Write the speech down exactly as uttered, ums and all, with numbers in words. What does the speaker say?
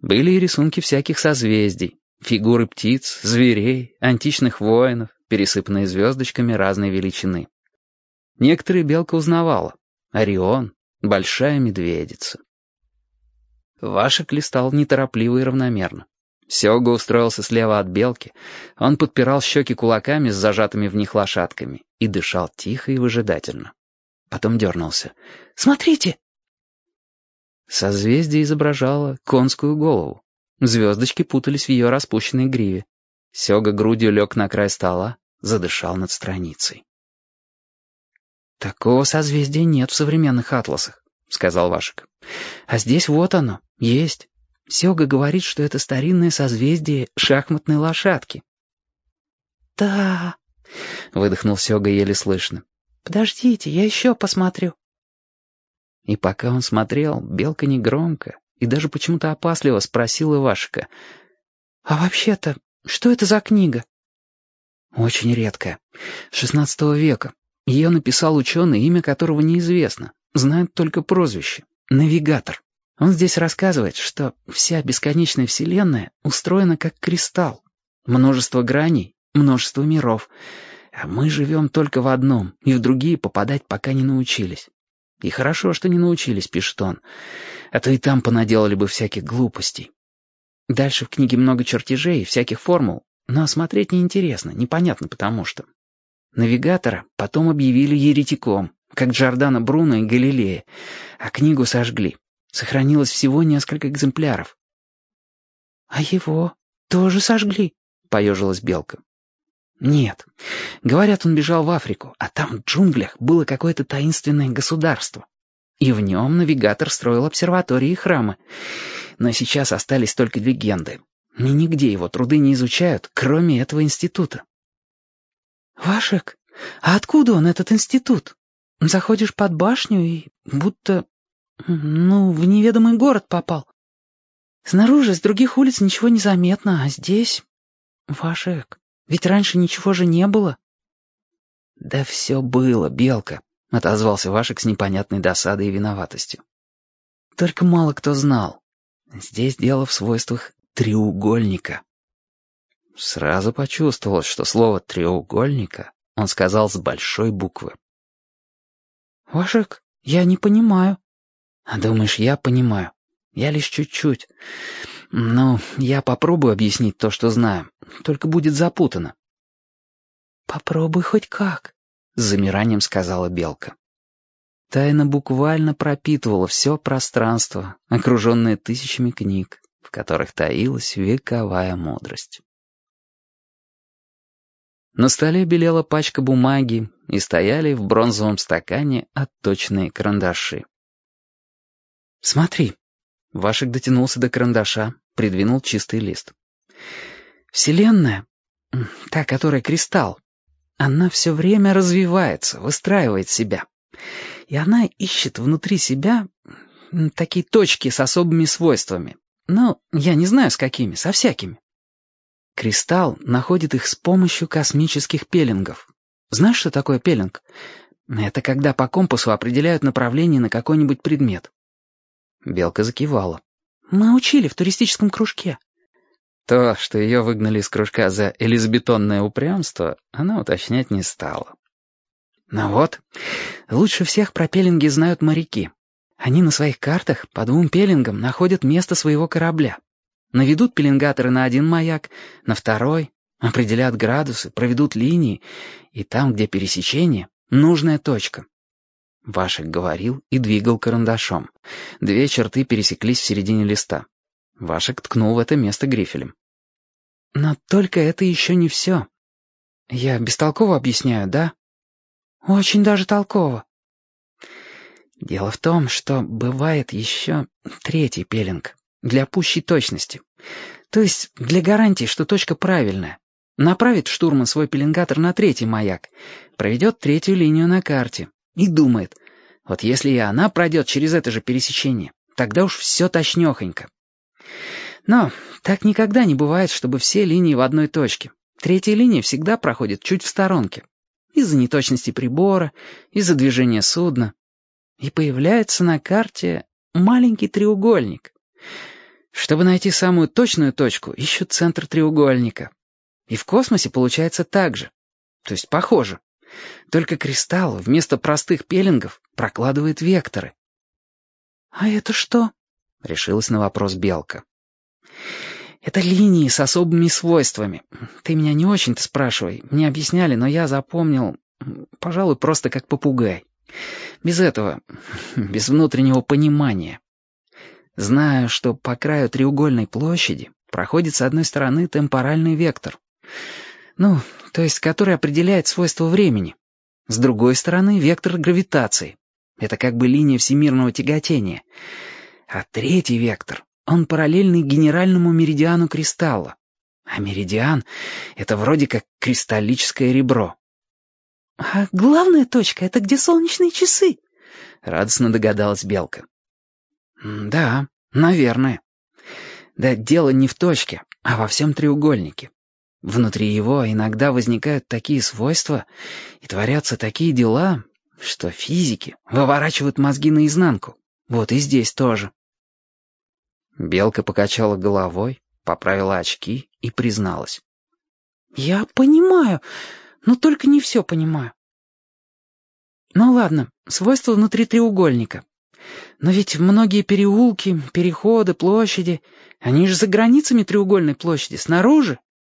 Были и рисунки всяких созвездий, фигуры птиц, зверей, античных воинов, пересыпанные звездочками разной величины. Некоторые Белка узнавала. Орион, Большая Медведица. Вашек листал неторопливо и равномерно. Сёга устроился слева от Белки, он подпирал щеки кулаками с зажатыми в них лошадками и дышал тихо и выжидательно. Потом дернулся. «Смотрите!» Созвездие изображало конскую голову. Звездочки путались в ее распущенной гриве. Сёга грудью лег на край стола, задышал над страницей. «Такого созвездия нет в современных атласах», — сказал Вашек. «А здесь вот оно, есть. Сёга говорит, что это старинное созвездие шахматной лошадки». «Да», — выдохнул Сёга еле слышно. «Подождите, я еще посмотрю». И пока он смотрел, Белка негромко и даже почему-то опасливо спросила Вашека: «А вообще-то, что это за книга?» «Очень редкая, шестнадцатого века. Ее написал ученый, имя которого неизвестно, знают только прозвище — Навигатор. Он здесь рассказывает, что вся бесконечная вселенная устроена как кристалл. Множество граней, множество миров. А мы живем только в одном, и в другие попадать пока не научились. И хорошо, что не научились, пишет он, а то и там понаделали бы всяких глупостей. Дальше в книге много чертежей и всяких формул, но смотреть неинтересно, непонятно потому что. Навигатора потом объявили еретиком, как Джордано Бруно и Галилея, а книгу сожгли. Сохранилось всего несколько экземпляров. «А его тоже сожгли?» — поежилась Белка. «Нет. Говорят, он бежал в Африку, а там в джунглях было какое-то таинственное государство. И в нем навигатор строил обсерватории и храмы. Но сейчас остались только легенды. И нигде его труды не изучают, кроме этого института». «Вашек, а откуда он, этот институт? Заходишь под башню и будто, ну, в неведомый город попал. Снаружи, с других улиц ничего не заметно, а здесь... Вашек, ведь раньше ничего же не было». «Да все было, Белка», — отозвался Вашек с непонятной досадой и виноватостью. «Только мало кто знал. Здесь дело в свойствах треугольника». Сразу почувствовалось, что слово «треугольника» он сказал с большой буквы. «Вашек, я не понимаю». «А думаешь, я понимаю? Я лишь чуть-чуть. Ну, я попробую объяснить то, что знаю, только будет запутано». «Попробуй хоть как», — с замиранием сказала Белка. Тайна буквально пропитывала все пространство, окруженное тысячами книг, в которых таилась вековая мудрость. На столе белела пачка бумаги, и стояли в бронзовом стакане отточенные карандаши. «Смотри». Вашек дотянулся до карандаша, придвинул чистый лист. «Вселенная, та, которая кристалл, она все время развивается, выстраивает себя. И она ищет внутри себя такие точки с особыми свойствами. Ну, я не знаю, с какими, со всякими. Кристалл находит их с помощью космических пеленгов. Знаешь, что такое пеленг? Это когда по компасу определяют направление на какой-нибудь предмет». Белка закивала. «Мы учили в туристическом кружке». То, что ее выгнали из кружка за элизабетонное упрямство, она уточнять не стала. Ну вот, лучше всех про пеленги знают моряки. Они на своих картах по двум пеленгам находят место своего корабля. Наведут пеленгаторы на один маяк, на второй, определят градусы, проведут линии, и там, где пересечение, нужная точка. Вашек говорил и двигал карандашом. Две черты пересеклись в середине листа. Вашек ткнул в это место грифелем. «Но только это еще не все. Я бестолково объясняю, да?» «Очень даже толково». «Дело в том, что бывает еще третий пеленг. Для пущей точности. То есть для гарантии, что точка правильная. Направит штурман свой пеленгатор на третий маяк, проведет третью линию на карте и думает, вот если и она пройдет через это же пересечение, тогда уж все точнёхонько. Но так никогда не бывает, чтобы все линии в одной точке. Третья линия всегда проходит чуть в сторонке. Из-за неточности прибора, из-за движения судна. И появляется на карте маленький треугольник. Чтобы найти самую точную точку, ищут центр треугольника. И в космосе получается так же. То есть похоже. Только кристалл вместо простых пеленгов прокладывает векторы. «А это что?» — решилась на вопрос Белка. «Это линии с особыми свойствами. Ты меня не очень-то спрашивай. Мне объясняли, но я запомнил, пожалуй, просто как попугай. Без этого, без внутреннего понимания. Знаю, что по краю треугольной площади проходит с одной стороны темпоральный вектор. Ну, то есть который определяет свойства времени. С другой стороны вектор гравитации. Это как бы линия всемирного тяготения. А третий вектор, он параллельный генеральному меридиану кристалла. А меридиан — это вроде как кристаллическое ребро. «А главная точка — это где солнечные часы?» — радостно догадалась Белка. «Да, наверное. Да дело не в точке, а во всем треугольнике. Внутри его иногда возникают такие свойства и творятся такие дела, что физики выворачивают мозги наизнанку. Вот и здесь тоже». Белка покачала головой, поправила очки и призналась. «Я понимаю, но только не все понимаю». «Ну ладно, свойства внутри треугольника. Но ведь многие переулки, переходы, площади, они же за границами треугольной площади, снаружи.